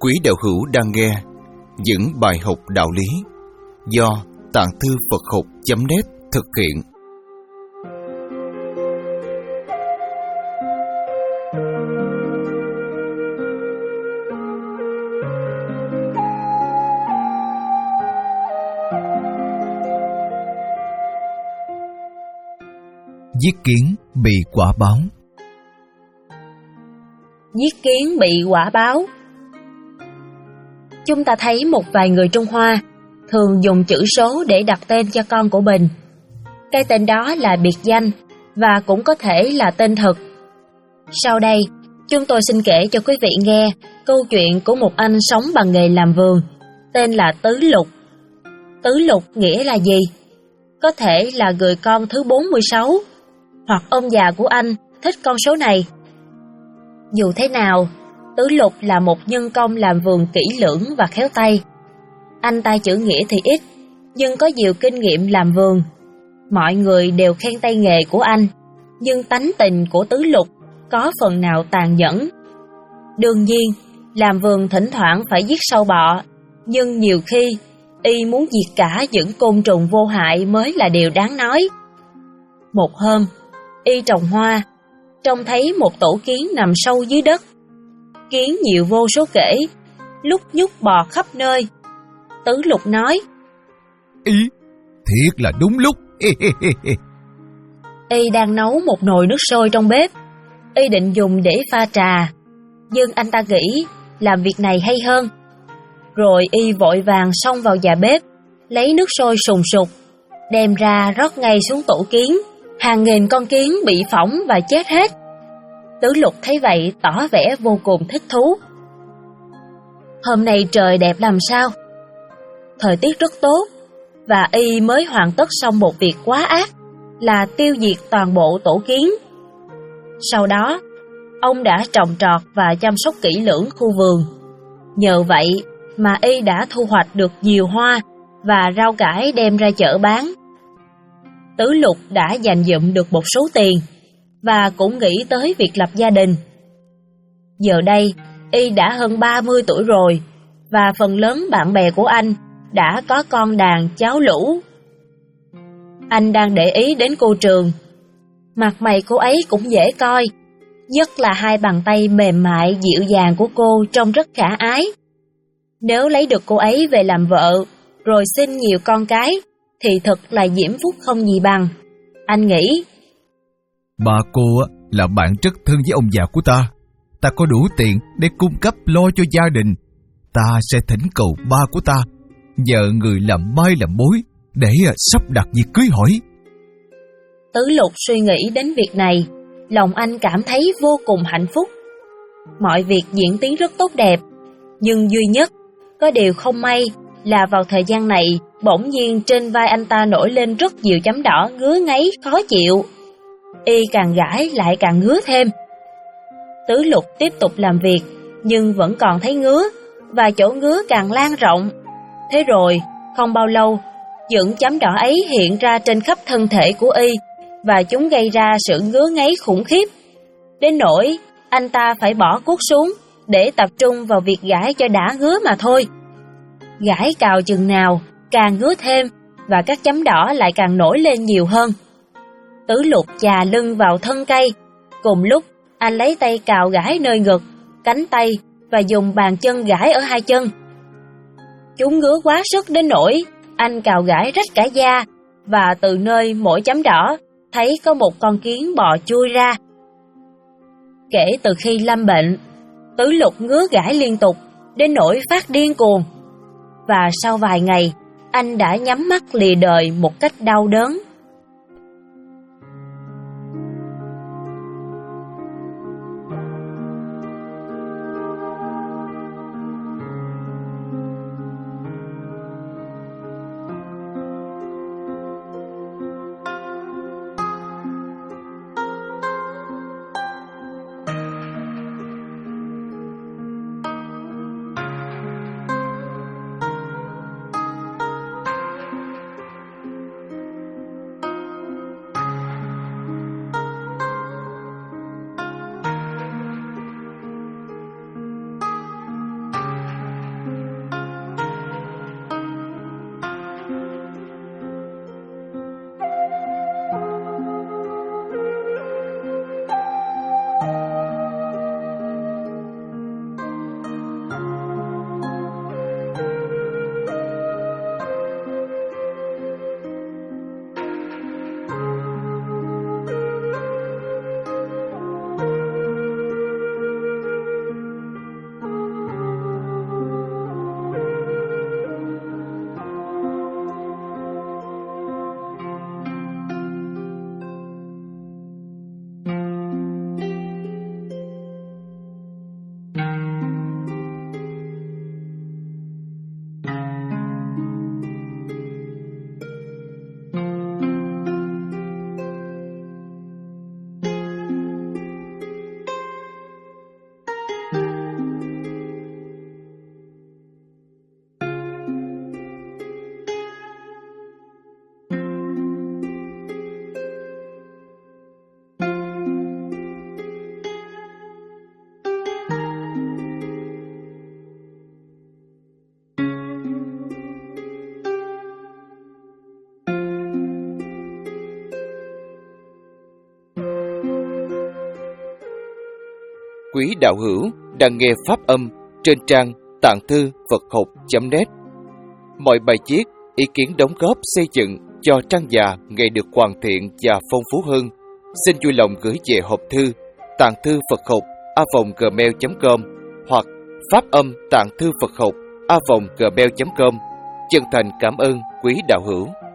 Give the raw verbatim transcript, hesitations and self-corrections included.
Quý đạo hữu đang nghe những bài học đạo lý do Tạng Thư Phật Học chấm net thực hiện. Giết kiến bị quả báo. Giết kiến bị quả báo. Chúng ta thấy một vài người Trung Hoa thường dùng chữ số để đặt tên cho con của mình. Cái tên đó là biệt danh và cũng có thể là tên thật. Sau đây, chúng tôi xin kể cho quý vị nghe câu chuyện của một anh sống bằng nghề làm vườn, tên là Tứ Lục. Tứ Lục nghĩa là gì? Có thể là người con thứ bốn mươi sáu, hoặc ông già của anh thích con số này. Dù thế nào, Tứ Lục là một nhân công làm vườn kỹ lưỡng và khéo tay. Anh ta chữ nghĩa thì ít, nhưng có nhiều kinh nghiệm làm vườn. Mọi người đều khen tay nghề của anh, nhưng tánh tình của Tứ Lục có phần nào tàn nhẫn. Đương nhiên, làm vườn thỉnh thoảng phải giết sâu bọ, nhưng nhiều khi y muốn diệt cả những côn trùng vô hại mới là điều đáng nói. Một hôm, y trồng hoa, trông thấy một tổ kiến nằm sâu dưới đất. Kiến nhiều vô số kể, lúc nhúc bò khắp nơi. Tứ Lục nói: Ý, thiệt là đúng lúc. Y đang nấu một nồi nước sôi trong bếp. Y định dùng để pha trà, nhưng anh ta nghĩ làm việc này hay hơn. Rồi y vội vàng xông vào nhà bếp, lấy nước sôi sùng sục, đem ra rót ngay xuống tổ kiến. Hàng nghìn con kiến bị phỏng và chết hết. Tứ Lục thấy vậy tỏ vẻ vô cùng thích thú. Hôm nay trời đẹp làm sao? Thời tiết rất tốt, và y mới hoàn tất xong một việc quá ác, là tiêu diệt toàn bộ tổ kiến. Sau đó, ông đã trồng trọt và chăm sóc kỹ lưỡng khu vườn. Nhờ vậy mà y đã thu hoạch được nhiều hoa và rau cải đem ra chợ bán. Tứ Lục đã dành dụm được một số tiền và cũng nghĩ tới việc lập gia đình. Giờ đây, y đã hơn ba mươi tuổi rồi, và phần lớn bạn bè của anh đã có con đàn cháu lũ. Anh đang để ý đến cô Trường. Mặt mày cô ấy cũng dễ coi, nhất là hai bàn tay mềm mại dịu dàng của cô trông rất khả ái. Nếu lấy được cô ấy về làm vợ, rồi sinh nhiều con cái, thì thật là diễm phúc không gì bằng. Anh nghĩ. Bà cô là bạn rất thân với ông già của ta. Ta có đủ tiền để cung cấp lo cho gia đình. Ta sẽ thỉnh cầu ba của ta nhờ người làm mai làm mối để sắp đặt việc cưới hỏi. Tứ Lục suy nghĩ đến việc này, lòng anh cảm thấy vô cùng hạnh phúc. Mọi việc diễn tiến rất tốt đẹp, nhưng duy nhất có điều không may là vào thời gian này, bỗng nhiên trên vai anh ta nổi lên rất nhiều chấm đỏ ngứa ngáy khó chịu. Y càng gãi lại càng ngứa thêm. Tứ Lục tiếp tục làm việc, nhưng vẫn còn thấy ngứa, và chỗ ngứa càng lan rộng. Thế rồi, không bao lâu, những chấm đỏ ấy hiện ra trên khắp thân thể của Y, và chúng gây ra sự ngứa ngáy khủng khiếp. Đến nỗi, anh ta phải bỏ cuốc xuống, để tập trung vào việc gãi cho đã ngứa mà thôi. Gãi cào chừng nào, càng ngứa thêm, và các chấm đỏ lại càng nổi lên nhiều hơn. Tứ Lục chà lưng vào thân cây, cùng lúc anh lấy tay cào gãi nơi ngực, cánh tay và dùng bàn chân gãi ở hai chân. Chúng ngứa quá sức đến nỗi anh cào gãi rách cả da, và từ nơi mỗi chấm đỏ thấy có một con kiến bò chui ra. Kể từ khi lâm bệnh, Tứ Lục ngứa gãi liên tục đến nỗi phát điên cuồng, và sau vài ngày anh đã nhắm mắt lìa đời một cách đau đớn. quý đạo hữu đang nghe pháp âm trên trang tạng thư Phật học chấm net. Mọi bài viết, ý kiến đóng góp xây dựng cho trang già ngày được hoàn thiện và phong phú hơn, xin vui lòng gửi về hộp thư tạng thư Phật học a vòng gmail chấm com hoặc pháp âm tạng thư Phật học a vòng gmail chấm com. Chân thành cảm ơn quý đạo hữu.